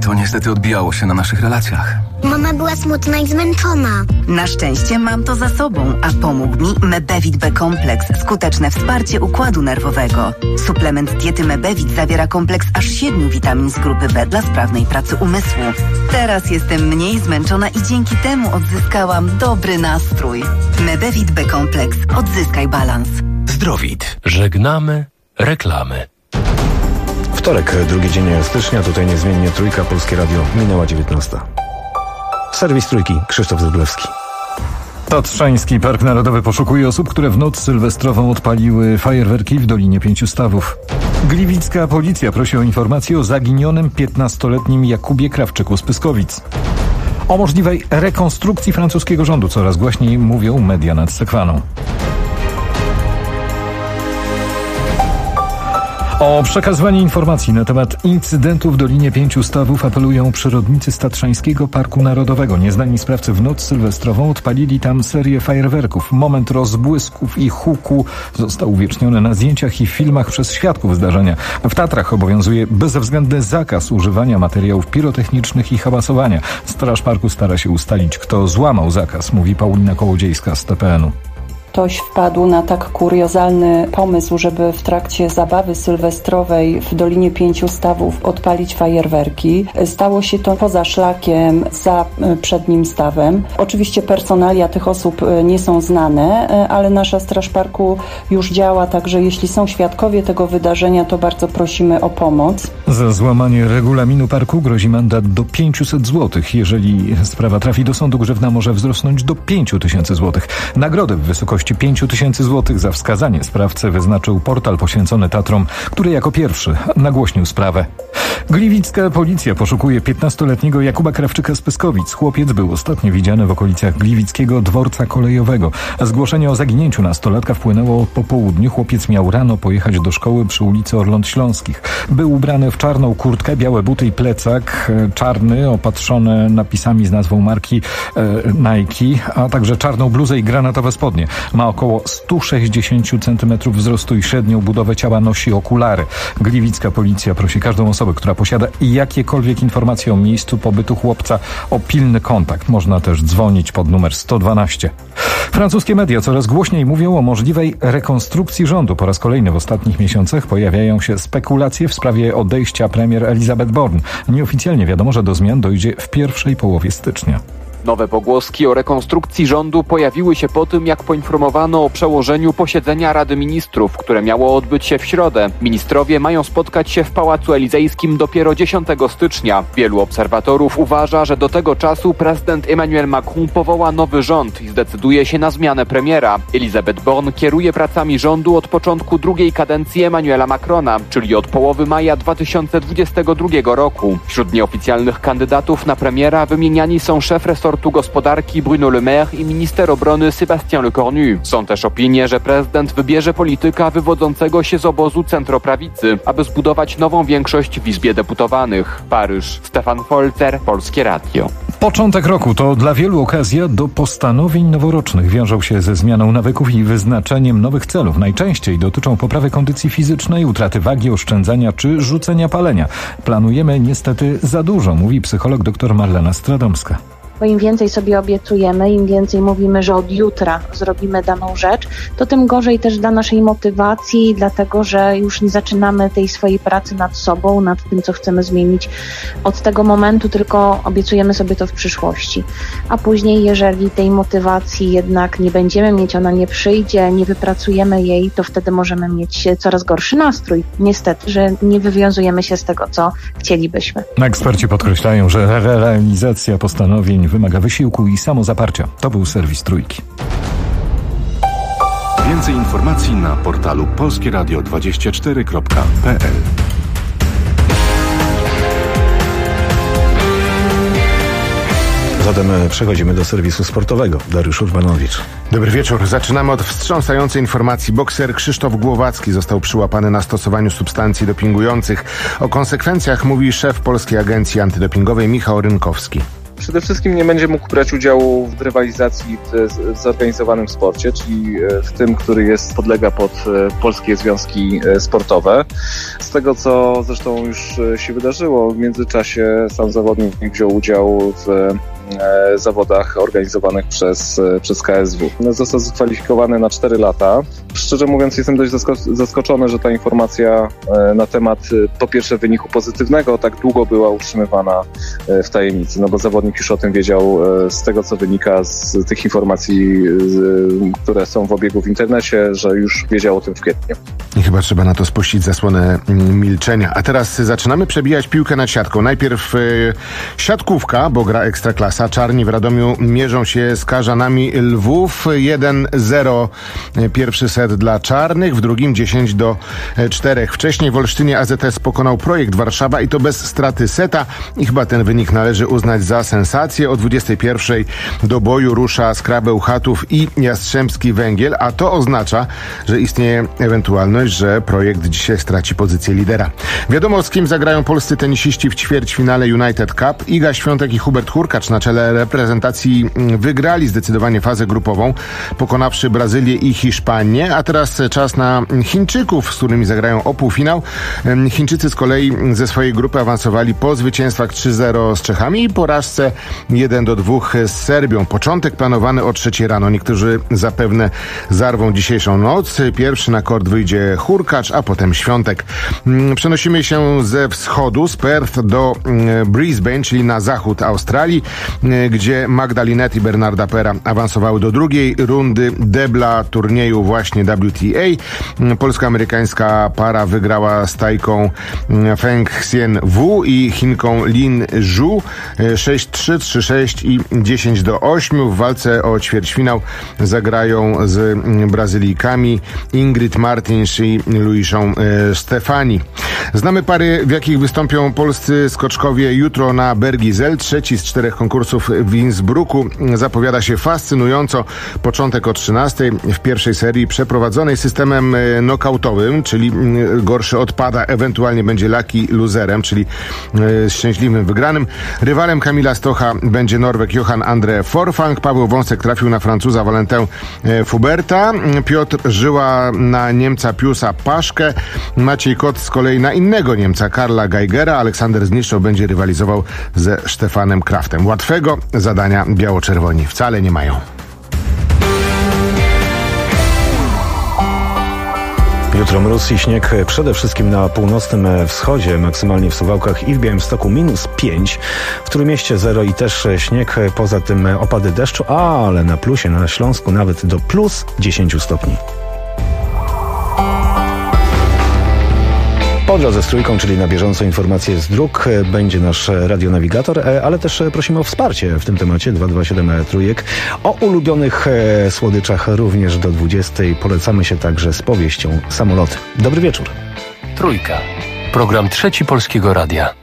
to niestety odbijało się na naszych relacjach. Mama była smutna i zmęczona. Na szczęście mam to za sobą, a pomógł mi Mebevit B-kompleks. Skuteczne wsparcie układu nerwowego. Suplement diety Mebevit zawiera kompleks aż 7 witamin z grupy B dla sprawnej pracy umysłu. Teraz jestem mniej zmęczona i dzięki temu odzyskałam dobry nastrój. Mebevit B-kompleks. Odzyskaj balans. Zdrowit. Żegnamy reklamy. Wtorek, drugi dzień stycznia, tutaj niezmiennie Trójka, Polskie Radio, minęła 19. Serwis Trójki, Krzysztof Zyblewski. Tatrzański Park Narodowy poszukuje osób, które w noc sylwestrową odpaliły fajerwerki w Dolinie Pięciu Stawów. Gliwicka policja prosi o informację o zaginionym 15-letnim Jakubie Krawczyku z Pyskowic. O możliwej rekonstrukcji francuskiego rządu coraz głośniej mówią media nad Sekwaną. O przekazywanie informacji na temat incydentu w Dolinie Pięciu Stawów apelują przyrodnicy z Tatrzańskiego Parku Narodowego. Nieznani sprawcy w noc sylwestrową odpalili tam serię fajerwerków. Moment rozbłysków i huku został uwieczniony na zdjęciach i filmach przez świadków zdarzenia. W Tatrach obowiązuje bezwzględny zakaz używania materiałów pirotechnicznych i hałasowania. Straż Parku stara się ustalić, kto złamał zakaz, mówi Paulina Kołodziejska z TPN-u. Ktoś wpadł na tak kuriozalny pomysł, żeby w trakcie zabawy sylwestrowej w Dolinie Pięciu Stawów odpalić fajerwerki. Stało się to poza szlakiem, za przednim stawem. Oczywiście personalia tych osób nie są znane, ale nasza Straż Parku już działa, także jeśli są świadkowie tego wydarzenia, to bardzo prosimy o pomoc. Za złamanie regulaminu parku grozi mandat do 500 zł. Jeżeli sprawa trafi do sądu, grzywna może wzrosnąć do 5000 zł. Nagrodę w wysokości 5000 zł za wskazanie sprawcy wyznaczył portal poświęcony Tatrom, który jako pierwszy nagłośnił sprawę. Gliwicka policja poszukuje 15-letniego Jakuba Krawczyka z Pyskowic. Chłopiec był ostatnio widziany w okolicach Gliwickiego Dworca Kolejowego. Zgłoszenie o zaginięciu nastolatka wpłynęło po południu. Chłopiec miał rano pojechać do szkoły przy ulicy Orląt Śląskich. Był ubrany w czarną kurtkę, białe buty i plecak czarny, opatrzony napisami z nazwą marki Nike, a także czarną bluzę i granatowe spodnie. Ma około 160 cm wzrostu i średnią budowę ciała, nosi okulary. Gliwicka policja prosi każdą osobę, która posiada jakiekolwiek informacje o miejscu pobytu chłopca, o pilny kontakt. Można też dzwonić pod numer 112. Francuskie media coraz głośniej mówią o możliwej rekonstrukcji rządu. Po raz kolejny w ostatnich miesiącach pojawiają się spekulacje w sprawie odejścia premier Elisabeth Borne. Nieoficjalnie wiadomo, że do zmian dojdzie w pierwszej połowie stycznia. Nowe pogłoski o rekonstrukcji rządu pojawiły się po tym, jak poinformowano o przełożeniu posiedzenia Rady Ministrów, które miało odbyć się w środę. Ministrowie mają spotkać się w Pałacu Elizejskim dopiero 10 stycznia. Wielu obserwatorów uważa, że do tego czasu prezydent Emmanuel Macron powoła nowy rząd i zdecyduje się na zmianę premiera. Elisabeth Borne kieruje pracami rządu od początku drugiej kadencji Emmanuela Macrona, czyli od połowy maja 2022 roku. Wśród nieoficjalnych kandydatów na premiera wymieniani są szef resortu gospodarki Bruno Le Maire i minister obrony Sébastien Lecornu. Są też opinie, że prezydent wybierze polityka wywodzącego się z obozu centroprawicy, aby zbudować nową większość w Izbie Deputowanych. Paryż. Stefan Folzer, Polskie Radio. Początek roku to dla wielu okazja do postanowień noworocznych. Wiążą się ze zmianą nawyków i wyznaczeniem nowych celów. Najczęściej dotyczą poprawy kondycji fizycznej, utraty wagi, oszczędzania czy rzucenia palenia. Planujemy niestety za dużo, mówi psycholog dr Marlena Stradomska. Bo im więcej sobie obiecujemy, im więcej mówimy, że od jutra zrobimy daną rzecz, to tym gorzej też dla naszej motywacji, dlatego że już nie zaczynamy tej swojej pracy nad sobą, nad tym, co chcemy zmienić od tego momentu, tylko obiecujemy sobie to w przyszłości. A później, jeżeli tej motywacji jednak nie będziemy mieć, ona nie przyjdzie, nie wypracujemy jej, to wtedy możemy mieć coraz gorszy nastrój. Niestety, że nie wywiązujemy się z tego, co chcielibyśmy. Eksperci podkreślają, że realizacja postanowień wymaga wysiłku i samozaparcia. To był serwis Trójki. Więcej informacji na portalu polskieradio24.pl. Zatem przechodzimy do serwisu sportowego. Dariusz Urbanowicz. Dobry wieczór. Zaczynamy od wstrząsającej informacji. Bokser Krzysztof Głowacki został przyłapany na stosowaniu substancji dopingujących. O konsekwencjach mówi szef Polskiej Agencji Antydopingowej Michał Rynkowski. Przede wszystkim nie będzie mógł brać udziału w rywalizacji w zorganizowanym sporcie, czyli w tym, który podlega pod polskie związki sportowe. Z tego, co zresztą już się wydarzyło, w międzyczasie sam zawodnik wziął udział w zawodach organizowanych przez KSW. Został zakwalifikowany na 4 lata. Szczerze mówiąc, jestem dość zaskoczony, że ta informacja na temat po pierwsze wyniku pozytywnego tak długo była utrzymywana w tajemnicy, no bo zawodnik już o tym wiedział z tego, co wynika z tych informacji, które są w obiegu w internecie, że już wiedział o tym w kwietniu. I chyba trzeba na to spuścić zasłonę milczenia. A teraz zaczynamy przebijać piłkę nad siatką. Najpierw siatkówka, bo gra Ekstraklasa. Czarni w Radomiu mierzą się z Karzanami Lwów. 1-0 pierwszy set dla czarnych, w drugim 10-4. Wcześniej w Olsztynie AZS pokonał Projekt Warszawa i to bez straty seta. I chyba ten wynik należy uznać za sensację. O 21 do boju rusza Skrabeł Chatów i Jastrzębski Węgiel, a to oznacza, że istnieje ewentualność, że Projekt dzisiaj straci pozycję lidera. Wiadomo, z kim zagrają polscy tenisiści w ćwierćfinale United Cup. Iga Świątek i Hubert Hurkacz na czele reprezentacji wygrali zdecydowanie fazę grupową, pokonawszy Brazylię i Hiszpanię, a teraz czas na Chińczyków, z którymi zagrają o półfinał. Chińczycy z kolei ze swojej grupy awansowali po zwycięstwach 3-0 z Czechami i porażce 1-2 z Serbią. Początek planowany o 3 rano. Niektórzy zapewne zarwą dzisiejszą noc. Pierwszy na kort wyjdzie Hurkacz, a potem Świątek. Przenosimy się ze wschodu, z Perth do Brisbane, czyli na zachód Australii, gdzie Magda Linette i Bernarda Pera awansowały do drugiej rundy debla turnieju właśnie WTA. Polsko-amerykańska para wygrała z Tajką Feng Hsien Wu i Chinką Lin Zhu 6-3, 3-6 i 10-8. W walce o ćwierćfinał zagrają z Brazylijkami Ingrid Martins i Luisą Stefani. Znamy pary, w jakich wystąpią polscy skoczkowie jutro na Bergizel. Trzeci z 4 konkursów w Innsbrucku zapowiada się fascynująco. Początek o 13 w pierwszej serii przeprowadzonej systemem knockoutowym, czyli gorszy odpada, ewentualnie będzie lucky loserem, czyli szczęśliwym wygranym. Rywalem Kamila Stocha będzie Norweg Johan Andre Forfang. Paweł Wąsek trafił na Francuza Valentę Fuberta. Piotr Żyła na Niemca Piusa Paszkę. Maciej Kot z kolei na innego Niemca Karla Geigera. Aleksander Zniszczoł będzie rywalizował ze Stefanem Kraftem. Łatwego zadania biało-czerwoni wcale nie mają. Jutro mróz i śnieg przede wszystkim na północnym wschodzie, maksymalnie w Suwałkach i w Białymstoku -5, w Trójmieście 0 i też śnieg, poza tym opady deszczu, ale na plusie, na Śląsku nawet do +10 stopni. Po drodze z Trójką, czyli na bieżąco informacje z dróg, będzie nasz radionawigator, ale też prosimy o wsparcie w tym temacie 227 Trójek. O ulubionych słodyczach również do 20. Polecamy się także z powieścią Samoloty. Dobry wieczór. Trójka. Program Trzeci Polskiego Radia.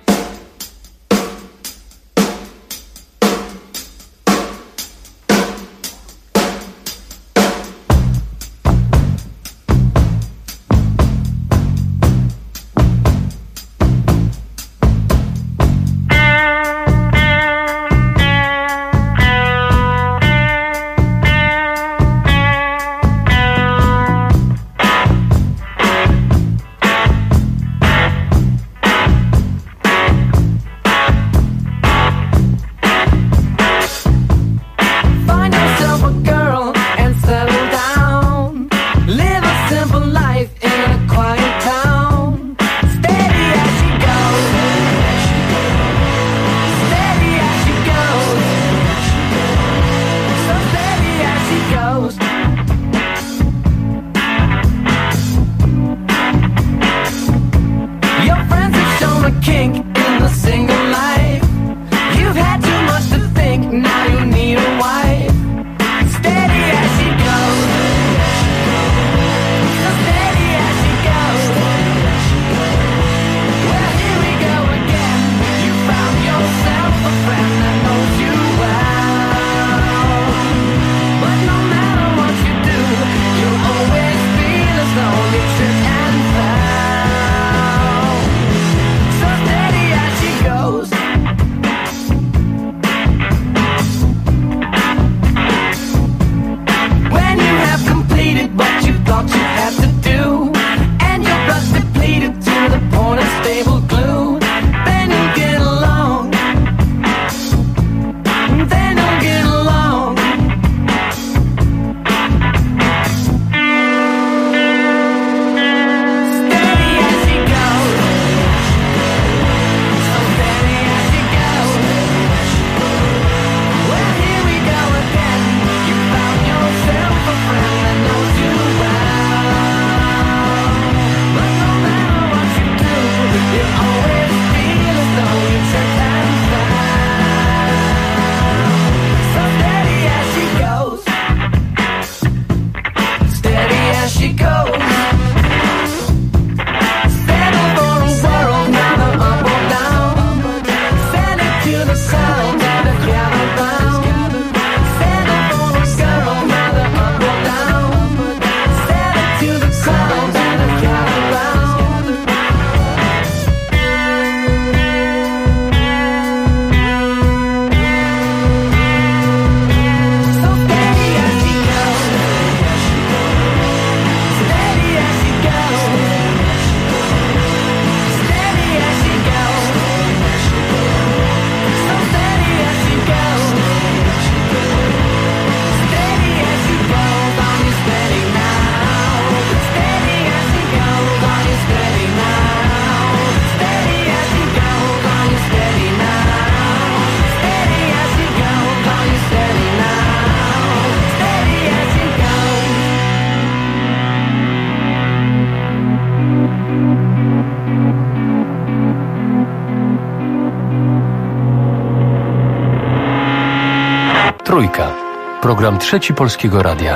Trójka. Program Trzeci Polskiego Radia.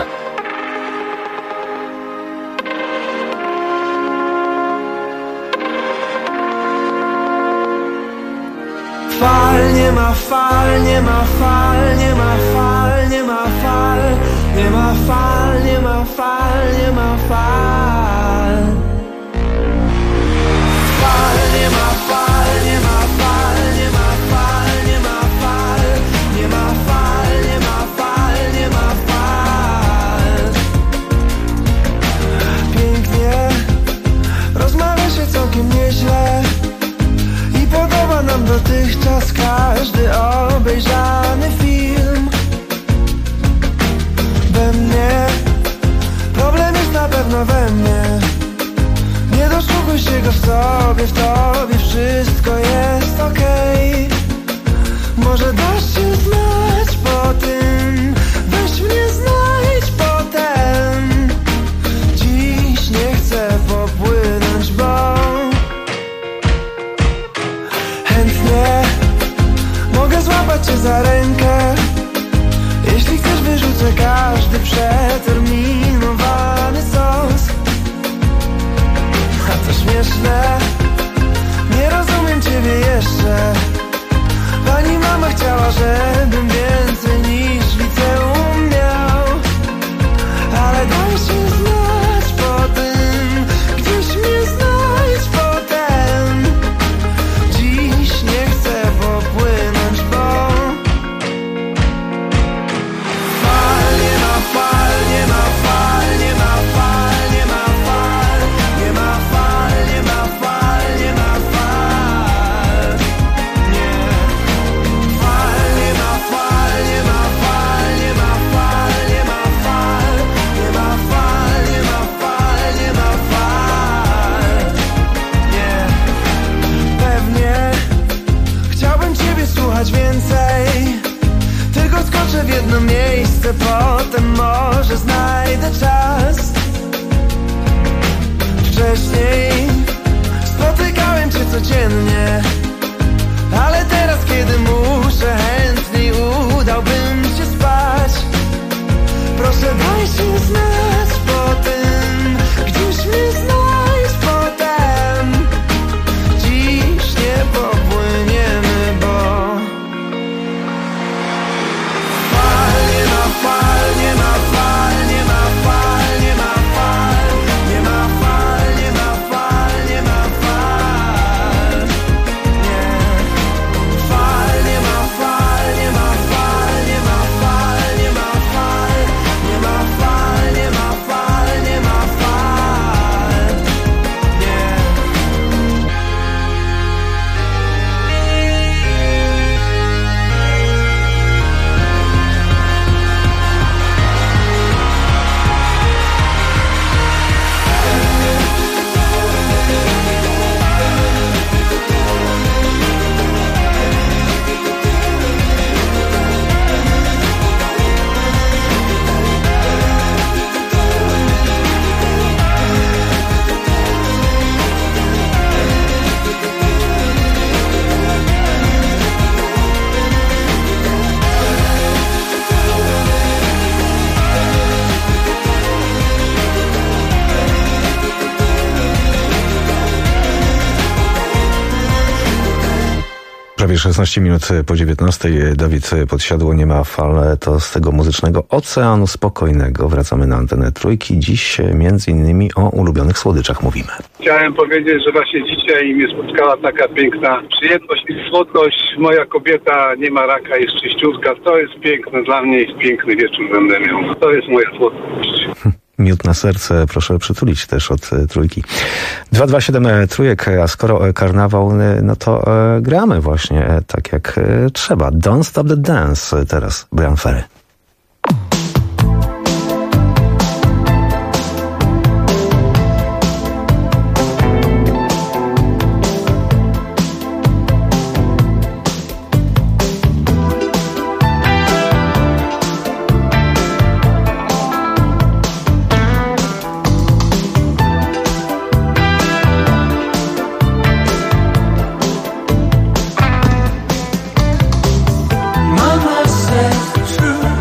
Fal, nie ma fal, nie ma fal, nie ma fal, nie ma fal, nie ma fal, nie ma fal, nie ma fal. Fal, nie ma fal, nie ma fal, nie ma fal, nie ma fal, nie ma fal, nie ma fal, nie ma fal. Pięknie, rozmawia się całkiem nieźle. Podoba nam dotychczas każdy obejrzany film. We mnie problem jest na pewno we mnie. Nie doszukuj się go w sobie, w tobie wszystko jest okej. Może dasz się znać po tym, weź mnie znajdź potem. Dziś nie chcę popłynąć, bo mogę złapać cię za rękę. Jeśli chcesz, wyrzucę każdy przeterminowany sos. A to śmieszne, nie rozumiem ciebie jeszcze. Pani mama chciała, żebym więcej niż liceum miał. Ale daj się znać po tym, gdzieś mnie znajdź potem. Dziś nie chcę popłynąć, bo fal, nie ma fal, nie ma fal, nie ma fal, nie ma fal, nie ma fal, nie ma fal, nie ma fal. Nie. Fal, nie ma fal, nie ma fal, nie ma fal, nie ma fal, nie ma fal, nie ma fal, nie ma fal. Nie. Pewnie chciałbym ciebie słuchać więcej. Tylko skoczę w jedno miejsce, potem może znajdę czas. Wcześniej spotykałem cię codziennie, ale teraz, kiedy muszę, chętniej udałbym się spać. Proszę, daj się znać po tym, gdzieś mnie znajdź potem. Dziś nie popłyniemy, bo fal, nie ma fal, nie ma fal, nie ma fal, nie ma fal, nie ma fal, nie ma fal, nie ma fal. Nie. Fal, nie ma fal, nie ma fal, nie ma fal, nie ma fal, nie ma fal, nie ma fal, nie ma fal. Nie. Prawie 16 minut po 19. Dawid Podsiadło, nie ma fal, to z tego muzycznego Oceanu Spokojnego. Wracamy na antenę Trójki. Dziś między innymi o ulubionych słodyczach mówimy. Chciałem powiedzieć, że właśnie dzisiaj mnie spotkała taka piękna przyjemność i słodkość. Moja kobieta nie ma raka, jest czyściutka. To jest piękne dla mnie i piękny wieczór będę miał. To jest moja słodkość. Miód na serce, proszę przytulić też od Trójki. 227 Trójek, a skoro karnawał, no to gramy właśnie tak jak trzeba. Don't Stop the Dance, teraz Bryan Ferry. Mama says the truth.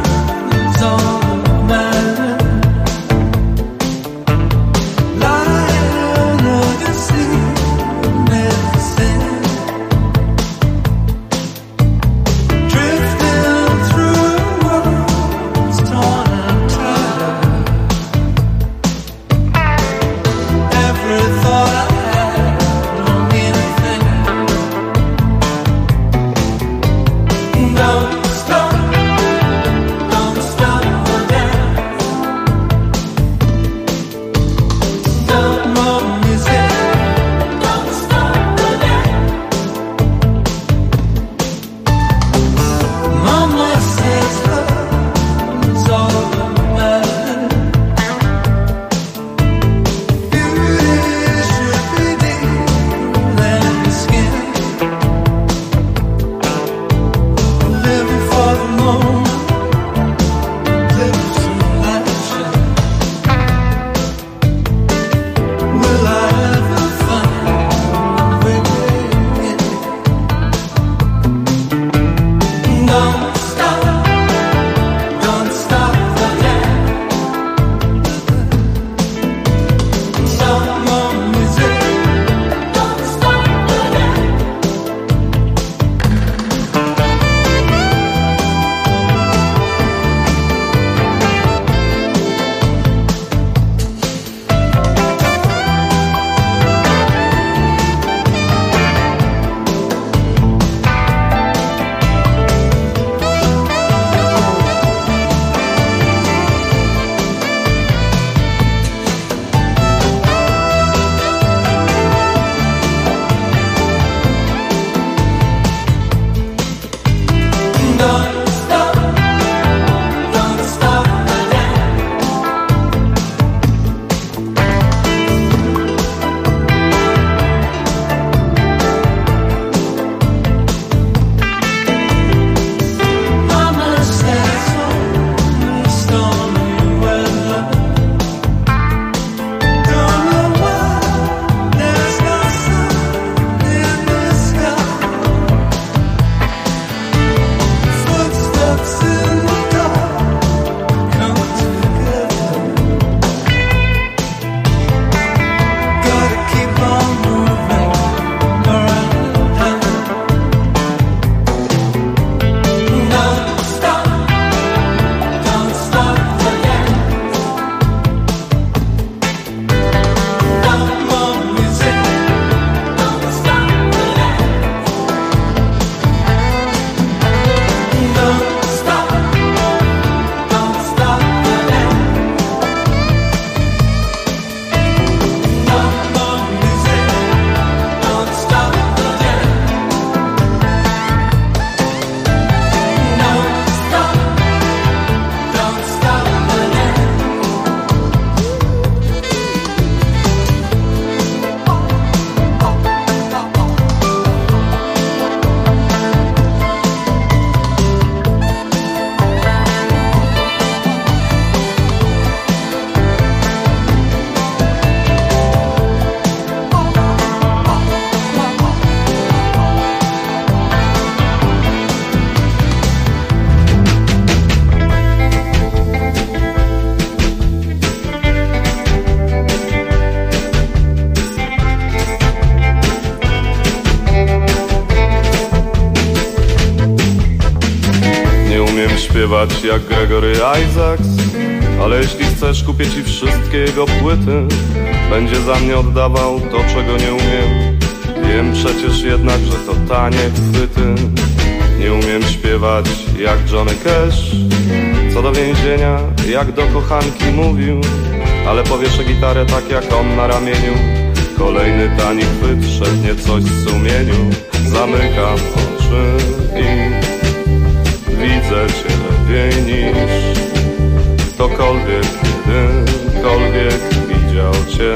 śpiewać jak Gregory Isaacs, ale jeśli chcesz, kupię ci wszystkie jego płyty. Będzie za mnie oddawał to, czego nie umiem. Wiem przecież jednak, że to tanie chwyty. Nie umiem śpiewać jak Johnny Cash, co do więzienia, jak do kochanki mówił, ale powieszę gitarę tak jak on na ramieniu. Kolejny tani chwyt, szepnie coś w sumieniu. Zamykam oczy i widzę cię lepiej niż ktokolwiek, kiedykolwiek widział cię.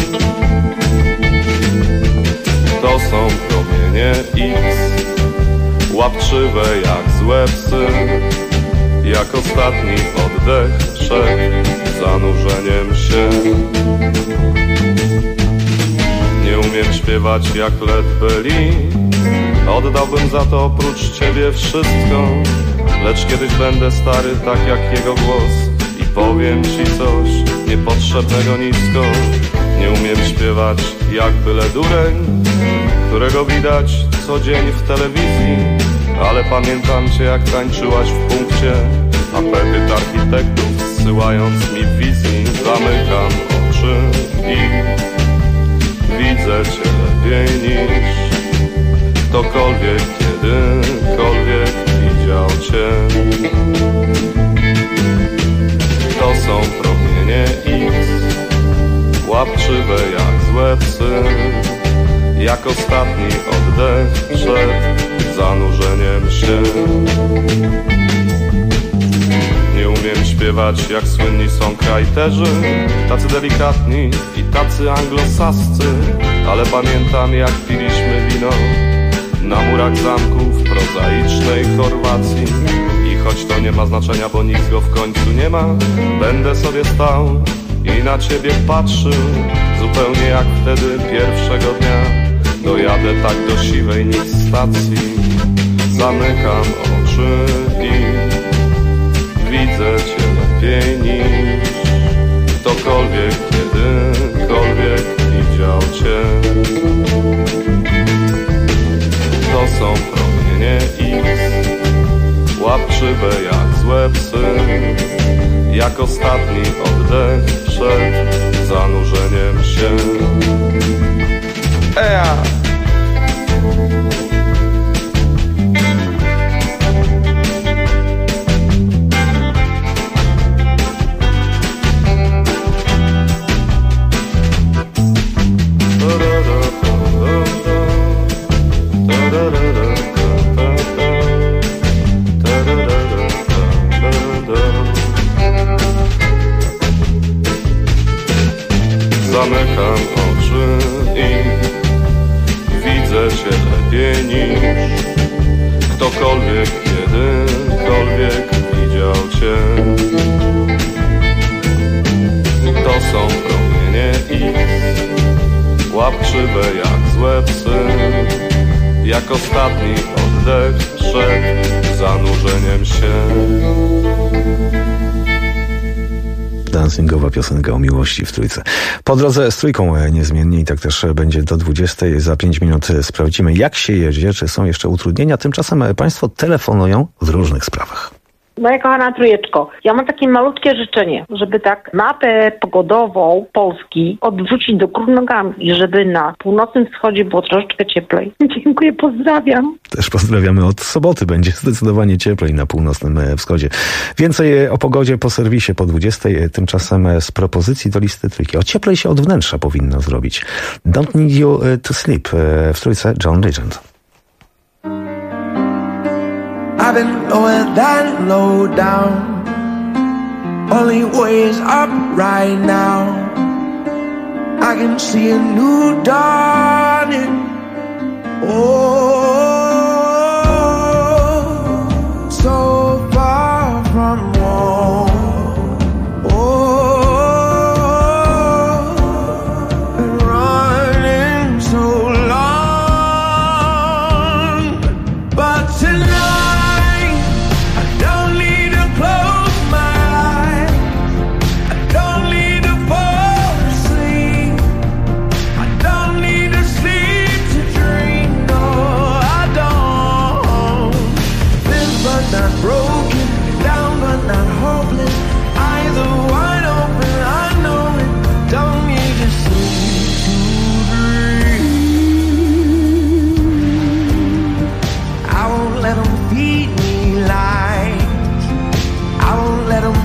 To są promienie X, łapczywe jak złe psy, jak ostatni oddech przed zanurzeniem się. Nie umiem śpiewać jak Led Zeppelin, oddałbym za to oprócz ciebie wszystko, lecz kiedyś będę stary tak jak jego głos i powiem ci coś niepotrzebnego nisko. Nie umiem śpiewać jak byle dureń, którego widać co dzień w telewizji, ale pamiętam cię jak tańczyłaś w punkcie apetyt architektów, zsyłając mi wizji. Zamykam oczy i widzę cię lepiej niż ktokolwiek, kiedykolwiek widział cię. To są promienie X, łapczywe jak złe psy, jak ostatni oddech przed zanurzeniem się. Nie umiem śpiewać jak słynni songwriterzy, tacy delikatni i tacy anglosascy, ale pamiętam jak piliśmy wino na murach zamku w prozaicznej Chorwacji. I choć to nie ma znaczenia, bo nic go w końcu nie ma, będę sobie stał i na ciebie patrzył, zupełnie jak wtedy pierwszego dnia. Dojadę tak do siwej nic stacji. Zamykam oczy i widzę cię lepiej niż ktokolwiek, kiedykolwiek widział cię. To są promienie X, łapczywe jak złe psy, jak ostatni oddech przed zanurzeniem się. Ea! Zamykam oczy i widzę cię lepiej niż ktokolwiek, kiedykolwiek widział cię. To są promienie X, łapczywe jak złe psy, jak ostatni oddech przed zanurzeniem się. Dancingowa piosenka o miłości w Trójce. Po drodze z Trójką niezmiennie i tak też będzie do 20. Za 5 minut sprawdzimy, jak się jedzie, czy są jeszcze utrudnienia. Tymczasem państwo telefonują w różnych sprawach. Moja kochana Trójeczko, ja mam takie malutkie życzenie, żeby tak mapę pogodową Polski odwrócić do góry nogami i żeby na północnym wschodzie było troszeczkę cieplej. Dziękuję, pozdrawiam. Też pozdrawiamy. Od soboty będzie zdecydowanie cieplej na północnym wschodzie. Więcej o pogodzie po serwisie po 20. Tymczasem z propozycji do listy Trójki. O cieplej się od wnętrza powinno zrobić. Don't Need You to Sleep w Trójce John Legend. I've been lower than low down, only way is up right now. I can see a new dawning. Oh, so far from home. Oh, been running so long, but tonight no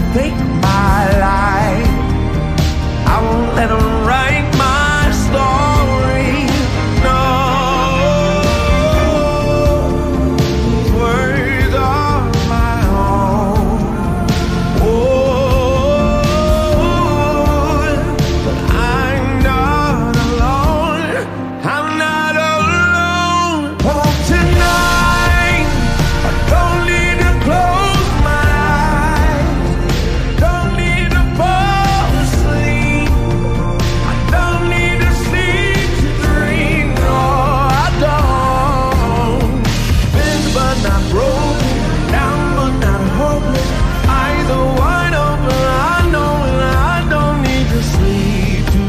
take my life. I won't let them write my story. No, words are my own. Oh, but I'm not alone. I'm not alone. Oh, tonight I don't need to close my eyes. Don't need to fall asleep. I don't need to sleep to dream. No, I don't. Bent but not broken, down but not hopeless. Eyes are wide open. I know and I don't need to sleep to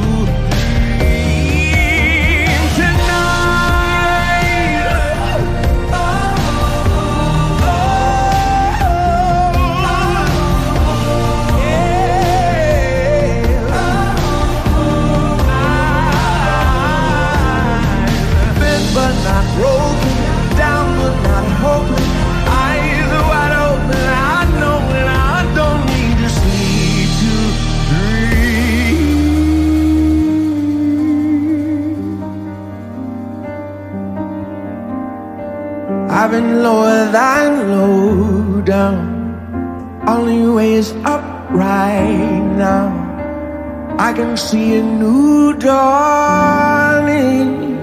dream tonight. Bent but not broken, down but not hopeless. Eyes are wide open. I know and I don't need to sleep to dream. I've been lower than low down. Only way is up right now. I can see a new dawning.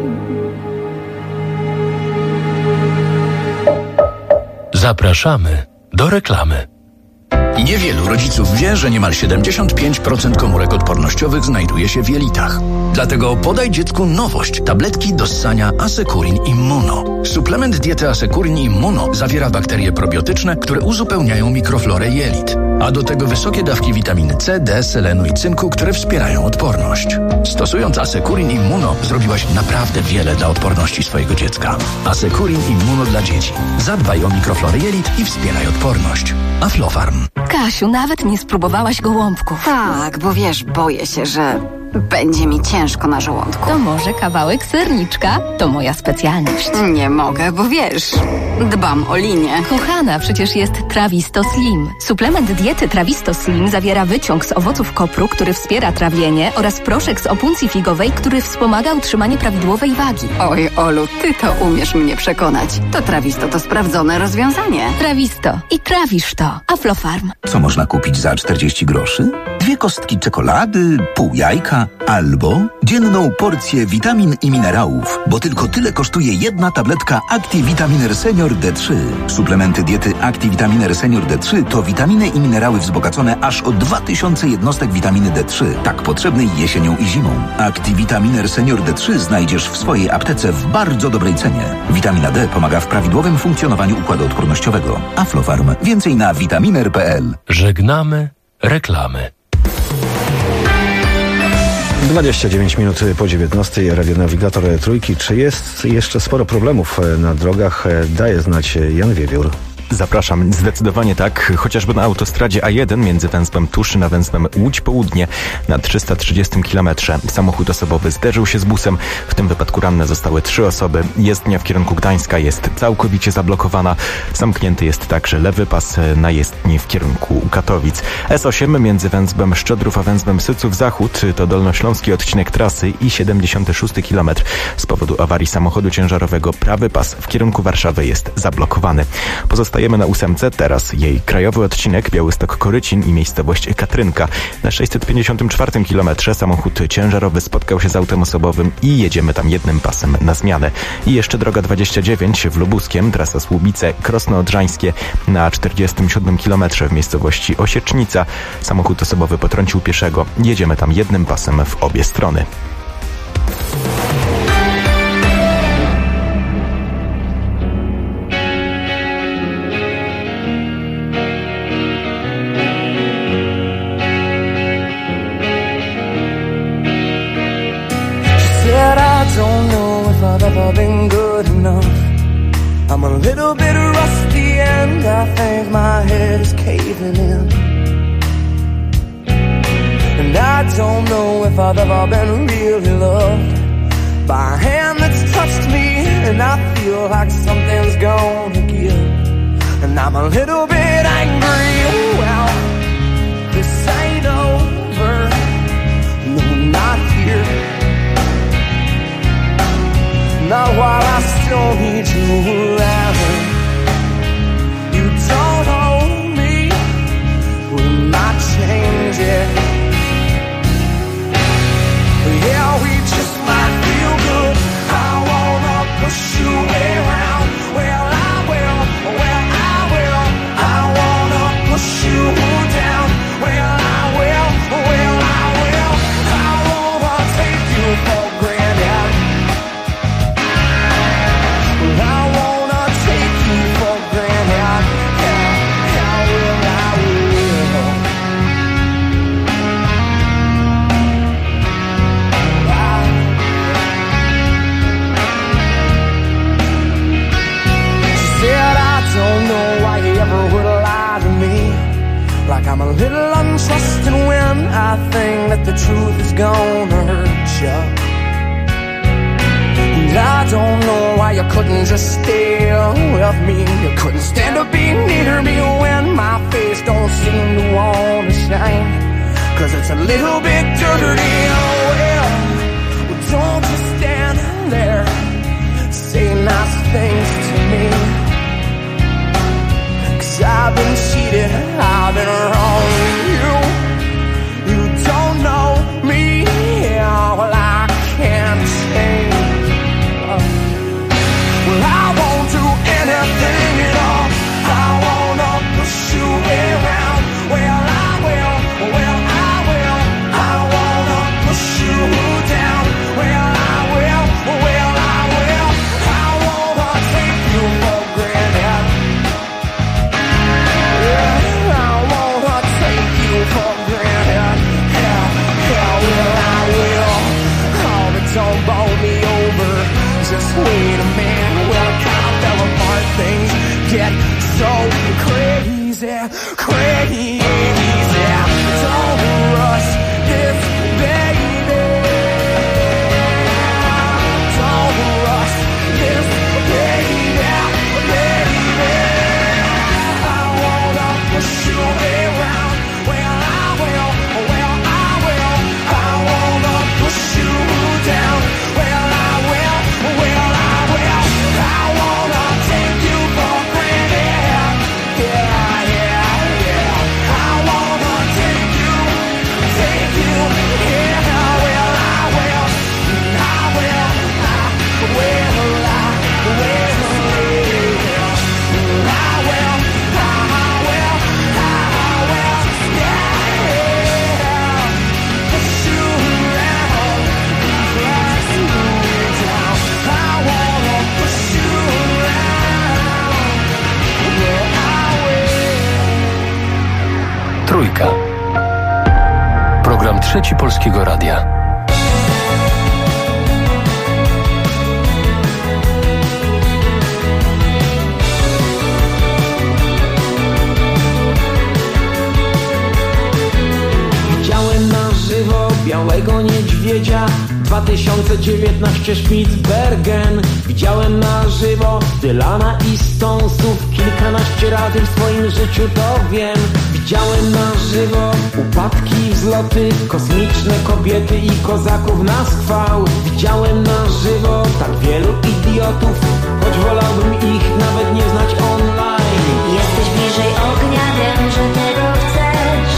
Zapraszamy do reklamy. Niewielu rodziców wie, że niemal 75% komórek odpornościowych znajduje się w jelitach. Dlatego podaj dziecku nowość. Tabletki do ssania Asekurin Immuno. Suplement diety Asekurin Immuno zawiera bakterie probiotyczne, które uzupełniają mikroflorę jelit. A do tego wysokie dawki witaminy C, D, selenu i cynku, które wspierają odporność. Stosując Asekurin Immuno zrobiłaś naprawdę wiele dla odporności swojego dziecka. Asekurin Immuno dla dzieci. Zadbaj o mikroflorę jelit i wspieraj odporność. Aflofarm. Kasiu, nawet nie spróbowałaś gołąbków. Tak, bo wiesz, boję się, że będzie mi ciężko na żołądku. To może kawałek serniczka? To moja specjalność. Nie mogę, bo wiesz, dbam o linię. Kochana, przecież jest Trawisto Slim. Suplement diety Trawisto Slim zawiera wyciąg z owoców kopru, który wspiera trawienie, oraz proszek z opuncji figowej, który wspomaga utrzymanie prawidłowej wagi. Oj, Olu, ty to umiesz mnie przekonać. To Trawisto to sprawdzone rozwiązanie. Trawisto. I trawisz to. Aflofarm. Co można kupić za 40 groszy? 2 kostki czekolady, pół jajka albo dzienną porcję witamin i minerałów, bo tylko tyle kosztuje jedna tabletka ActiVitaminer Senior D3. Suplementy diety ActiVitaminer Senior D3 to witaminy i minerały wzbogacone aż o 2000 jednostek witaminy D3, tak potrzebnej jesienią i zimą. ActiVitaminer Senior D3 znajdziesz w swojej aptece w bardzo dobrej cenie. Witamina D pomaga w prawidłowym funkcjonowaniu układu odpornościowego. Aflofarm. Więcej na vitaminer.pl. Żegnamy reklamy. 29 minut po 19. Radionawigator Trójki. Czy jest jeszcze sporo problemów na drogach? Daje znać Jan Wiewiór. Zapraszam, zdecydowanie tak, chociażby na autostradzie A1 między węzłem Tuszyn a węzłem Łódź Południe na 330 km. Samochód osobowy zderzył się z busem, w tym wypadku ranne zostały 3 osoby. Jezdnia w kierunku Gdańska jest całkowicie zablokowana. Zamknięty jest także lewy pas na jezdni w kierunku Katowic. S8 między węzłem Szczodrów a węzłem Syców Zachód to dolnośląski odcinek trasy i 76 km. Z powodu awarii samochodu ciężarowego prawy pas w kierunku Warszawy jest zablokowany. Pozostajemy na 8, teraz jej krajowy odcinek Białystok-Korycin i miejscowość Katrynka. Na 654 km samochód ciężarowy spotkał się z autem osobowym i jedziemy tam jednym pasem na zmianę. I jeszcze droga 29 w Lubuskiem, trasa Słubice-Krosno Odrzańskie na 47 km w miejscowości Osiecznica. Samochód osobowy potrącił pieszego. Jedziemy tam jednym pasem w obie strony. Don't know if I've ever been good enough. I'm a little bit rusty and I think my head is caving in. And I don't know if I've ever been really loved by a hand that's touched me, and I feel like something's gonna give. And I'm a little bit angry, well, But while I still need you around, you don't hold me, will not change it. Yeah, we just might feel good. I wanna push you around. Well, I will. I wanna push you down. Well, I will. I wanna take you for granted. I wanna take you for granted. Yeah, I will. Said I don't know why you ever would lie to me. Like I'm a little untrusting when I think that the truth is gonna hurt you. And I don't know why you couldn't just stay with me. You couldn't stand to be near me when my face don't seem to wanna shine. 'Cause it's a little bit dirty. Oh well, don't just stand there, say nice things to me. I've been cheated, I've been wrong. You don't know me, well I can't change. Well, I won't do anything at all. I wanna push you around. Well, I will. I wanna push you down. Well, I will. I wanna take you for granted. For granted, yeah, I will. Oh, but don't bowl me over. Just wait a minute. Well, I kinda fell apart. Things get so crazy. Don't rush this, baby. Don't rush this, baby. I wanna push you around. Well, I will. I wanna push you down. Well, I will. I wanna take you for granted. Yeah. I wanna take you. Yeah, well, I will. Trójka. Program Trzeci Polskiego Radia. Widziałem na żywo białego niedźwiedzia 2019 Spitsbergen. Widziałem na żywo Dylana i Stonesów. Kilkanaście razy w swoim życiu to wiem. Widziałem na żywo upadki, wzloty, kosmiczne kobiety i kozaków na schwał. Widziałem na żywo tak wielu idiotów, choć wolałbym ich nawet nie znać online. Jesteś bliżej ognia, wiem, że tego chcesz.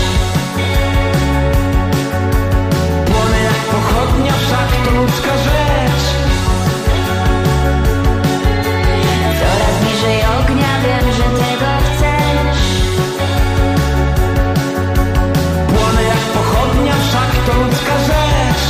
Płonę jak pochodnia, wszak to ludzka rzecz. Coraz bliżej ognia, wiem, że tego chcesz. Płonę jak pochodnia, wszak to ludzka rzecz.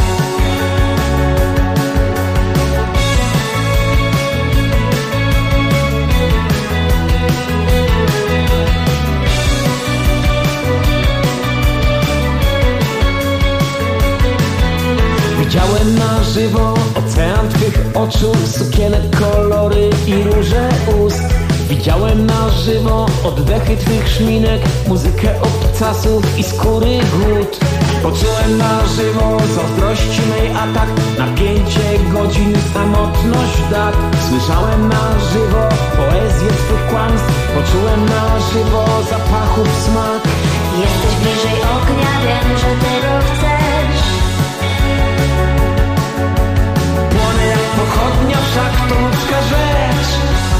Widziałem na żywo ocean twych oczu, sukienek, kolory i róże ust. Widziałem na żywo oddechy twych szminek, muzykę obcasów i skóry głód. Poczułem na żywo zazdrości mej atak, napięcie godzin, samotność dat. Słyszałem na żywo poezję twych kłamstw, poczułem na żywo zapachów smak. Jesteś bliżej ognia, wiem, że tego chcesz. Płonę jak pochodnia. pochodnia, wszak to ludzka rzecz.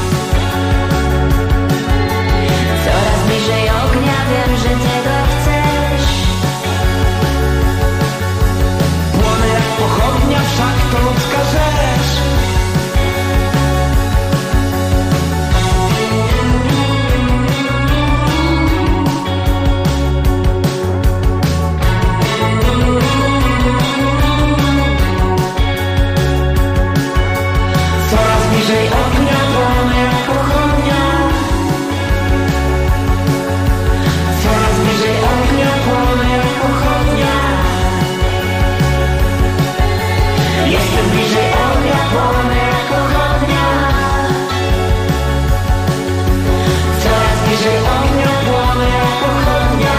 Coraz bliżej ognia, wiem, że tego chcesz. Płonę jak pochodnia, wszak to ludzka rzecz. Coraz bliżej ognia, płonę jak pochodnia. Coraz bliżej ognia, płonę jak pochodnia. Jestem bliżej ognia, płonę jak pochodnia. Coraz bliżej ognia, płonę jak pochodnia.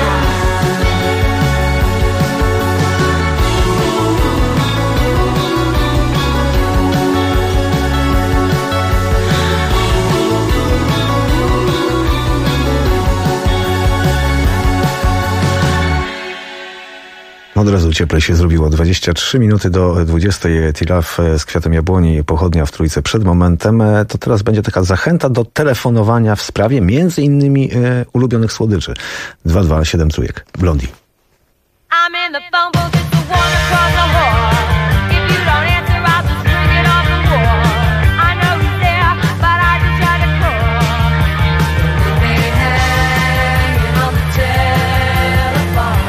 Od razu cieplej się zrobiło. 23 minuty do 20. Tilaf z kwiatem jabłoni, pochodnia w Trójce przed momentem. To teraz będzie taka zachęta do telefonowania w sprawie między innymi ulubionych słodyczy. 227 trójek. Blondie. I'm in the phone booth, it's the one across the hall. If you don't answer, I'll just bring it off the wall. I know he's there, but I just try to call. Be hanging on the telephone.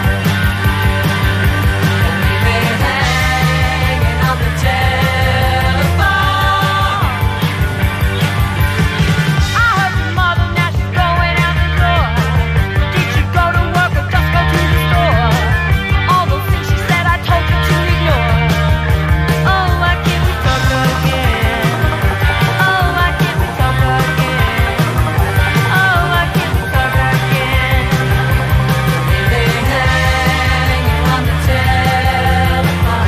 Be hanging on the telephone. I heard your mother, now she's going out the door. Did you go to work or just go to the store? All those things she said I told you to ignore. Oh, why can't we talk again? Oh, why can't we talk again? Oh, why can't we talk again? They're hanging on the telephone.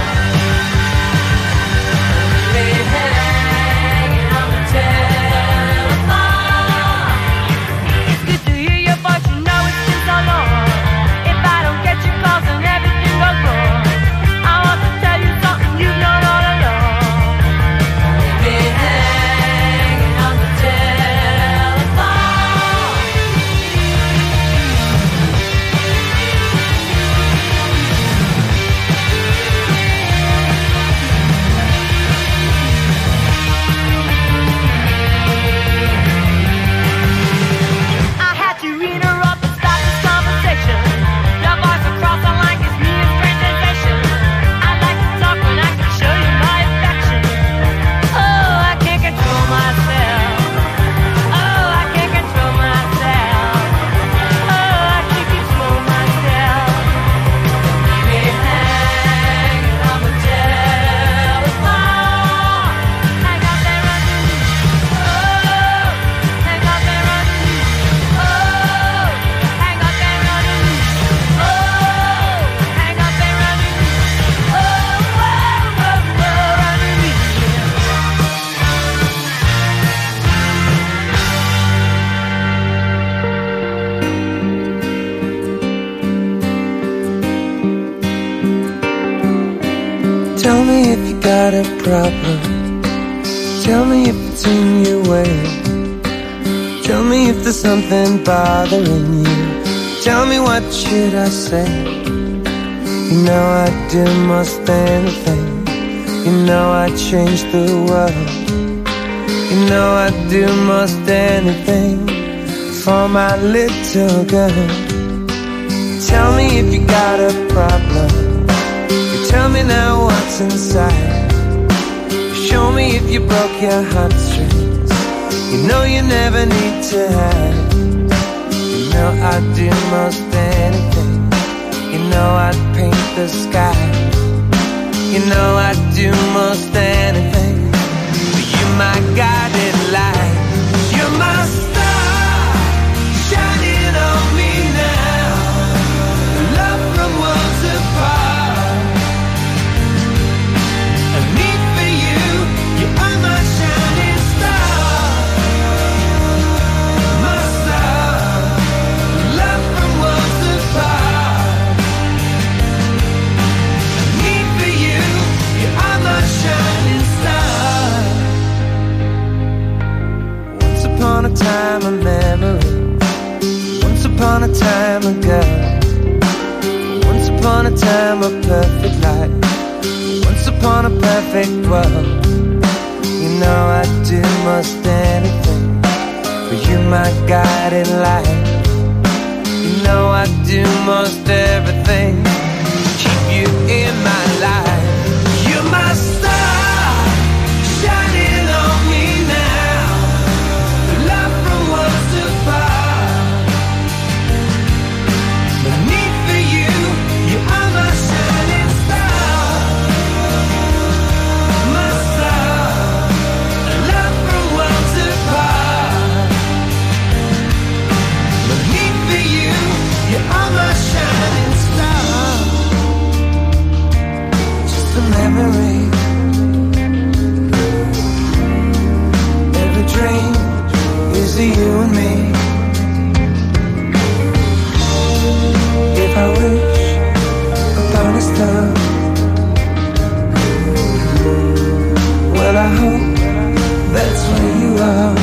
They're hanging on the telephone. It's good to hear your voice, you know it's been so long. If I don't get your calls, then everything goes wrong. I want to tell you something you've known all along. Been hanging on the telephone. I had to interrupt and stop this conversation. Your voice across the line gives me a strange sensation. I'd like to talk when I can show you my affection. Oh, I can't control myself. Oh, I can't control myself. Oh, I can't control myself. Been hanging on the telephone. Hang out there underneath. Oh, hang out there underneath. Oh, hang out there underneath. Oh, hang out there underneath. Oh, underneath. Tell me if you got a problem. Tell me if it's in your way. Tell me if there's something bothering you. Tell me what should I say. You know I'd do most anything. You know I'd change the world. You know I'd do most anything for my little girl. Tell me if you got a problem. You tell me now what's inside. Show me if you broke your heartstrings. You know you never need to hide. You know I'd do most anything. You know I'd paint the sky. You know I'd do most anything. You're my guiding light. You're my star, shining on me now. Love from worlds apart. A need for you. You are my shining star. My star. Love from worlds apart. A need for you. You are my shining star. upon a time a girl. Once upon a time a perfect life. Once upon a perfect world. You know I'd do most anything for you, my guiding light. You know I'd do most everything to keep you in my life. You're my star, shining on me now. Love from worlds apart. No need for you, you are my shining star. My star, love from worlds apart. No need for you, you are my shining star. Just a memory. Every dream is you and me. If I wish upon a star, well I hope that's where you are.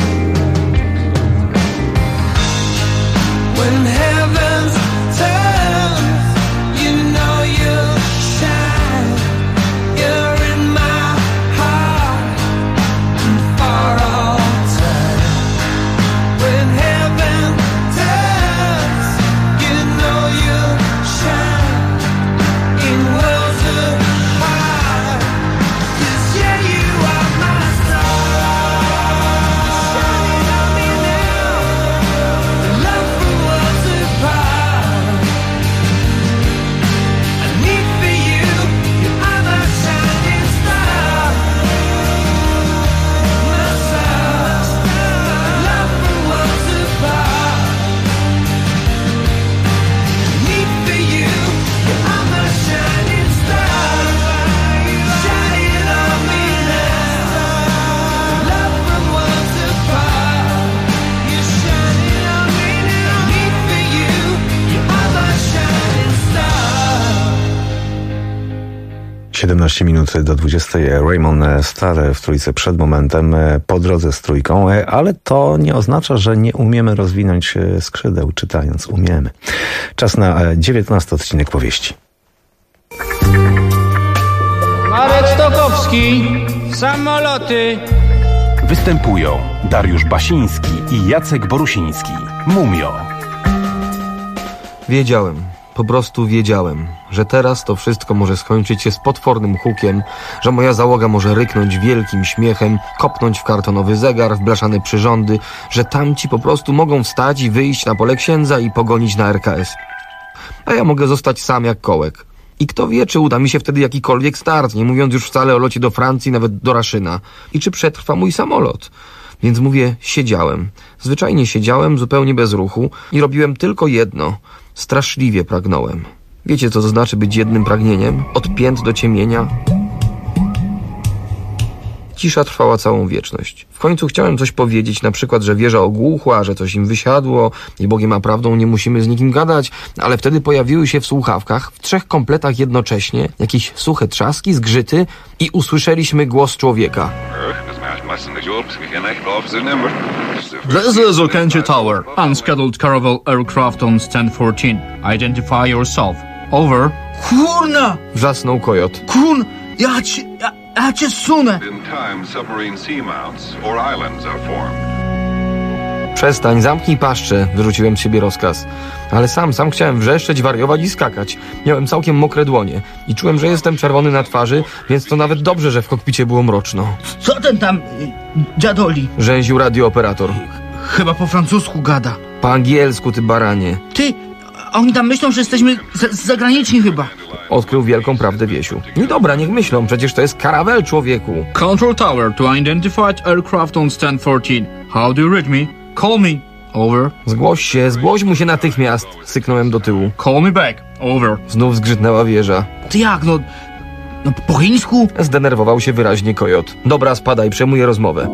When heavens turns, you know you'll shine. You're in my heart for all time. When heaven turns, you know you'll shine in worlds apart. 'Cause yeah, you are my star, shining on me now. Love from worlds apart. I need for you, you are my shining star. My star, love from worlds apart. I need for you, you are my shining star. Shining on me now. Love from worlds apart. You're shining on me now. I need for you, you are my shining star. 17 minut do 20. Raymond Starr w Trójce przed momentem, po drodze z Trójką, ale to nie oznacza, że nie umiemy rozwinąć skrzydeł czytając. Umiemy. Czas na 19 odcinek powieści. Marek Stokowski, samoloty. Występują Dariusz Basiński i Jacek Borusiński. Mumio. Wiedziałem, po prostu wiedziałem, że teraz to wszystko może skończyć się z potwornym hukiem, że moja załoga może ryknąć wielkim śmiechem, kopnąć w kartonowy zegar, w blaszane przyrządy, że tamci po prostu mogą wstać i wyjść na pole księdza i pogonić na RKS. A ja mogę zostać sam jak kołek. I kto wie, czy uda mi się wtedy jakikolwiek start, nie mówiąc już wcale o locie do Francji, nawet do Raszyna. I czy przetrwa mój samolot. Więc mówię, siedziałem. Zwyczajnie siedziałem, zupełnie bez ruchu i robiłem tylko jedno. Straszliwie pragnąłem. Wiecie, co to znaczy być jednym pragnieniem? Od pięt do ciemienia? Cisza trwała całą wieczność. W końcu chciałem coś powiedzieć, na przykład, że wieża ogłuchła, że coś im wysiadło i Bogiem a prawdą nie musimy z nikim gadać, ale wtedy pojawiły się w słuchawkach, w 3 kompletach jednocześnie, jakieś suche trzaski, zgrzyty i usłyszeliśmy głos człowieka. This is Okęcie Tower, unscheduled Caravel aircraft on stand 14. Identify yourself. Over. Kurna! Wrzasnął Kojot. Kurna! Ja cię sunę! Przestań, zamknij paszczę, wyrzuciłem z siebie rozkaz. Ale sam chciałem wrzeszczeć, wariować i skakać. Miałem całkiem mokre dłonie i czułem, że jestem czerwony na twarzy, więc to nawet dobrze, że w kokpicie było mroczno. Co ten tam dziadoli? Rzęził radiooperator. Chyba po francusku gada. Po angielsku, ty baranie. Ty, oni tam myślą, że jesteśmy zagraniczni chyba. Odkrył wielką prawdę Wiesiu. No dobra, niech myślą, przecież to jest Caravelle, człowieku. Control Tower to identified aircraft on stand 14. How do you read me? Call me. Over. Zgłoś mu się natychmiast, syknąłem do tyłu. Call me back. Over. Znów zgrzytnęła wieża. Ty jak, no po chińsku? Zdenerwował się wyraźnie Kojot. Dobra, spadaj, przejmuję rozmowę.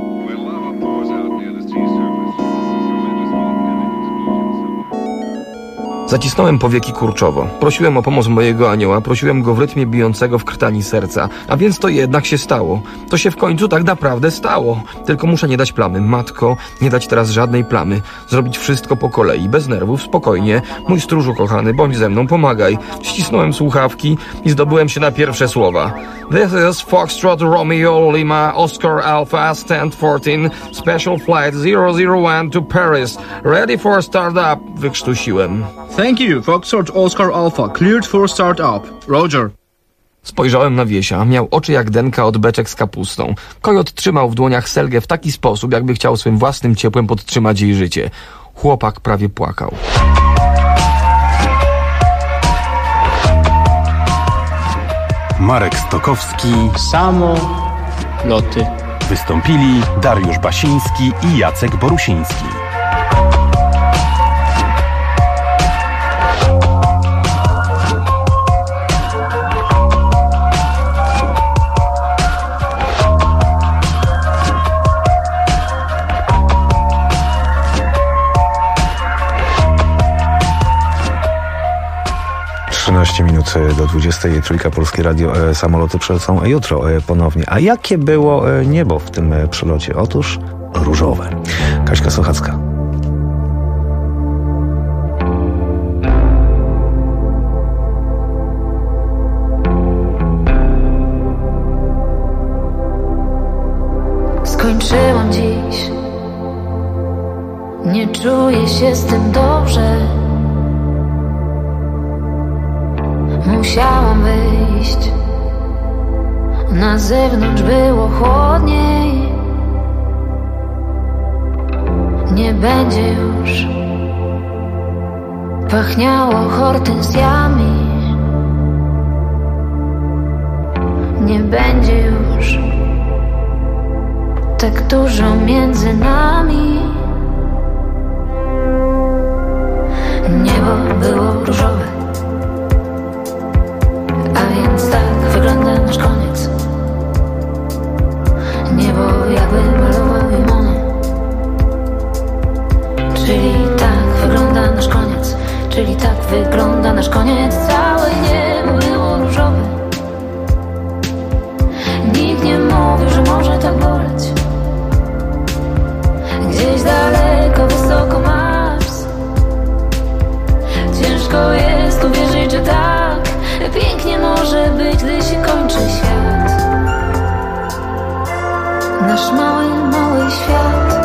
Zacisnąłem powieki kurczowo. Prosiłem o pomoc mojego anioła, prosiłem go w rytmie bijącego w krtani serca. A więc to jednak się stało. To się w końcu tak naprawdę stało. Tylko muszę nie dać plamy. Matko, nie dać teraz żadnej plamy. Zrobić wszystko po kolei, bez nerwów, spokojnie. Mój stróżu kochany, bądź ze mną, pomagaj. Ścisnąłem słuchawki i zdobyłem się na pierwsze słowa. This is Foxtrot Romeo Lima Oscar Alpha Stand 14 Special Flight 001 to Paris. Ready for startup, wykrztusiłem. Thank you, Foxtrot Oscar Alpha. Cleared for startup. Roger. Spojrzałem na Wiesia. Miał oczy jak denka od beczek z kapustą. Kojot trzymał w dłoniach Selgę w taki sposób, jakby chciał swym własnym ciepłem podtrzymać jej życie. Chłopak prawie płakał. Marek Stokowski. Samoloty. Wystąpili Dariusz Basiński i Jacek Borusiński. Minut do 20. Trójka, Polskie Radio. Samoloty przelecą jutro ponownie. A jakie było niebo w tym przelocie? Otóż różowe. Kaśka Sochacka. Skończyłam dziś. Nie czuję się z tym dobrze. Musiałam wyjść. Na zewnątrz było chłodniej. Nie będzie już pachniało hortensjami. Nie będzie już tak dużo między nami. Niebo było różowe. A więc tak wygląda nasz koniec. Niebo jakby malował limony. Czyli tak wygląda nasz koniec. Czyli tak wygląda nasz koniec. Całe niebo było różowe. Nikt nie mówił, że może tak boleć. Gdzieś daleko, wysoko Mars. Ciężko jest uwierzyć, że tak pięknie może być, gdy się kończy świat. Nasz mały, mały świat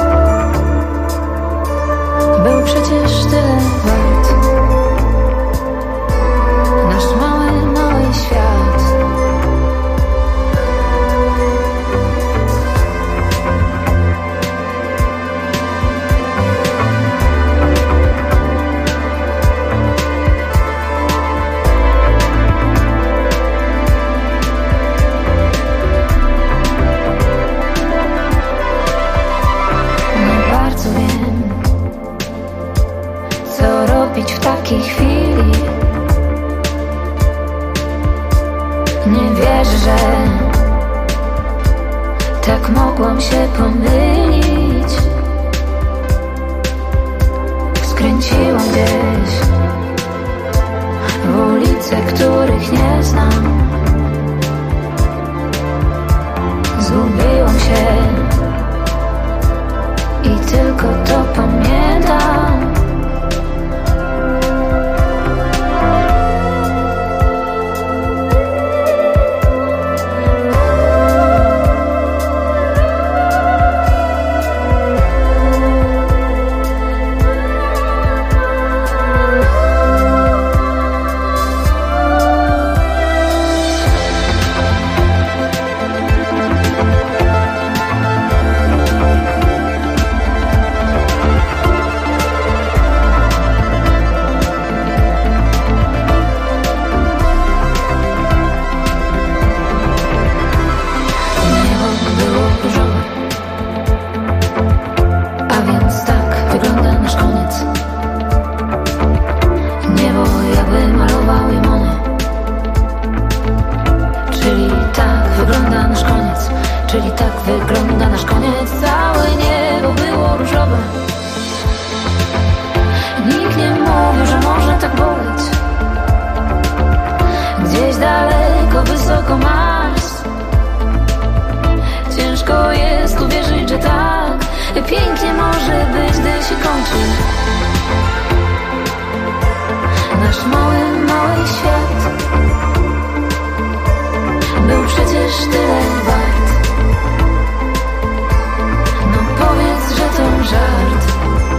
był przecież tyle wart. Nasz mały, mały świat. W takiej chwili nie wierzę, że tak mogłam się pomylić. Skręciłam gdzieś w ulice, których nie znam. Zgubiłam się i tylko to pamiętam. wszystko masz. Ciężko jest uwierzyć, że tak pięknie może być, gdy się kończy nasz mały, mały świat. Był przecież tyle wart. No powiedz, że to żart.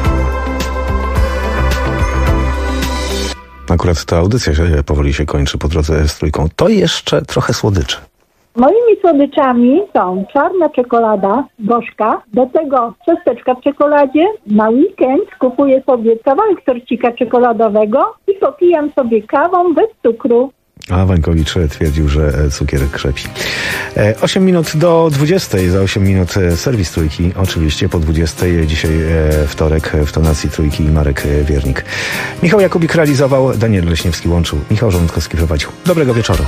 Akurat ta audycja powoli się kończy po drodze z Trójką. To jeszcze trochę słodyczy. Moimi słodyczami są czarna czekolada gorzka, do tego ciasteczka w czekoladzie. Na weekend kupuję sobie kawałek torcika czekoladowego i popijam sobie kawą bez cukru. A Wańkowicz twierdził, że cukier krzepi. 8 minut do 20. Za 8 minut serwis Trójki. Oczywiście po 20. Dzisiaj wtorek w tonacji Trójki i Marek Wiernik. Michał Jakubik realizował, Daniel Leśniewski łączył, Michał Żołądkowski prowadził. Dobrego wieczoru.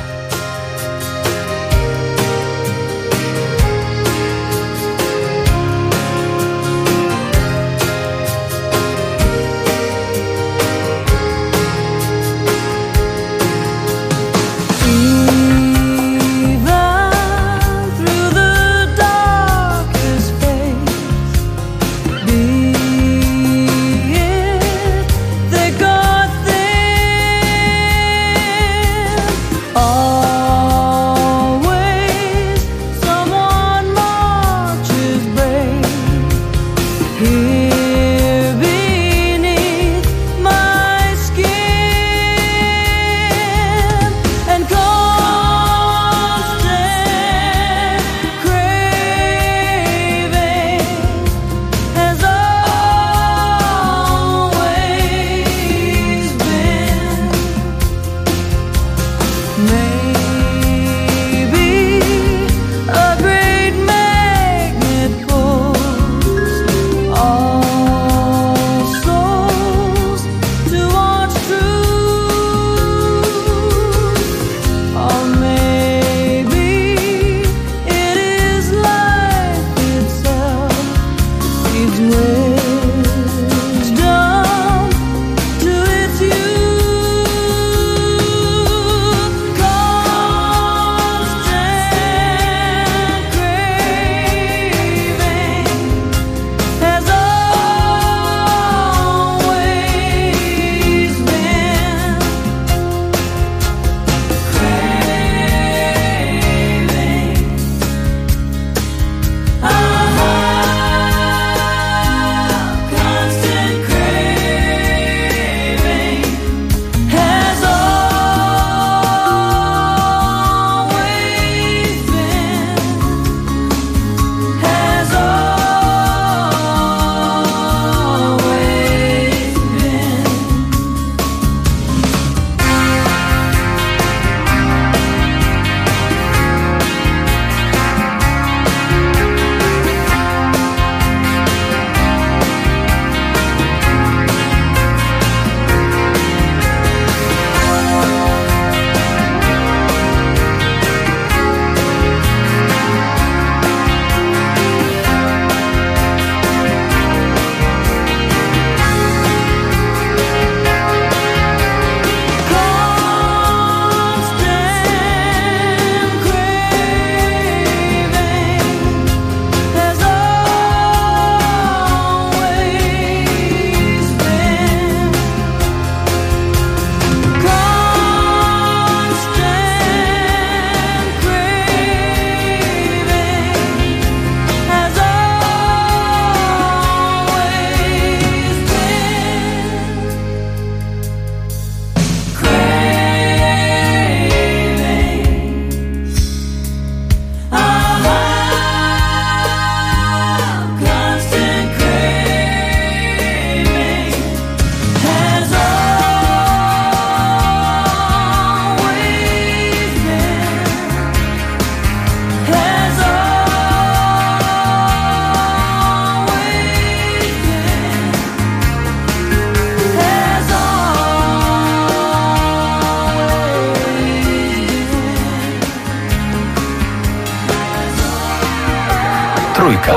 Trójka.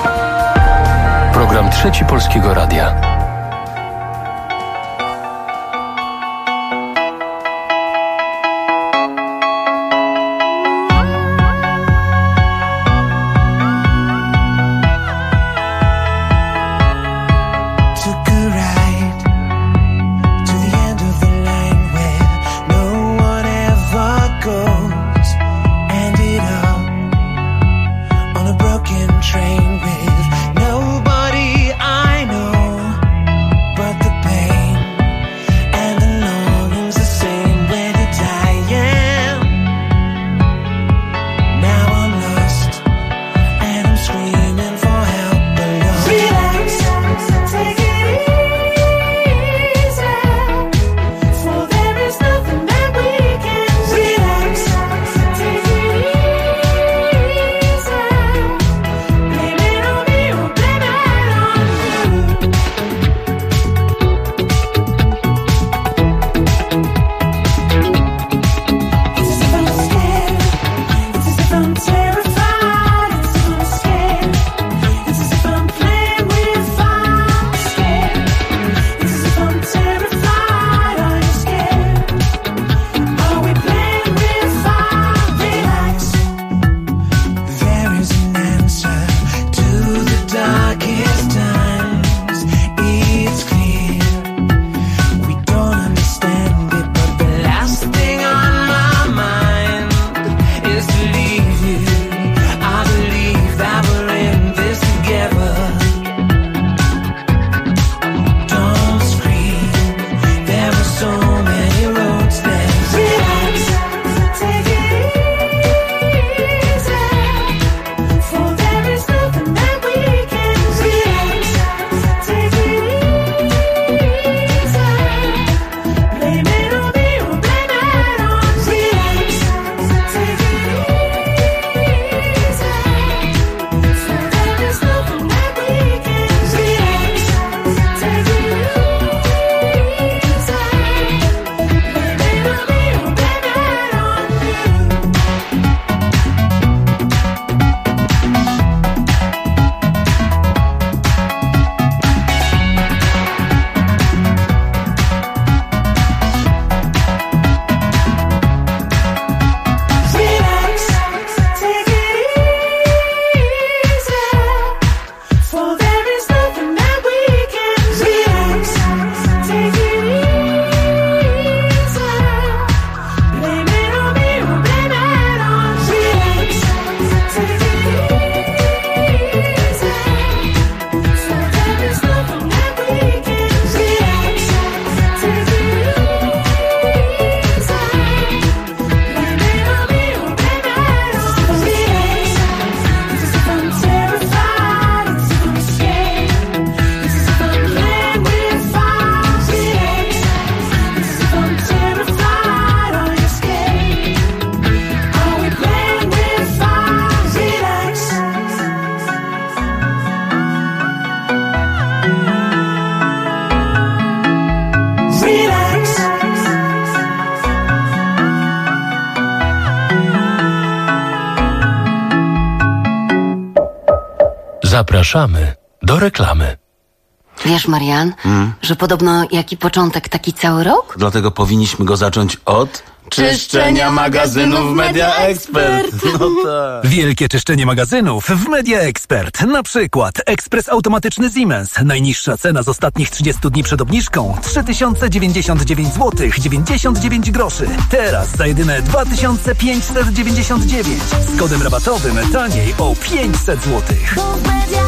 Program Trzeci Polskiego Radia. Zapraszamy do reklamy. Wiesz, Marian, że podobno jaki początek, taki cały rok? Dlatego powinniśmy go zacząć od czyszczenia magazynów Media Expert. No tak. Wielkie czyszczenie magazynów w Media Expert. Na przykład ekspres automatyczny Siemens. Najniższa cena z ostatnich 30 dni przed obniżką 3099 zł 99 groszy. Teraz za jedyne 2599. Z kodem rabatowym taniej o 500 zł.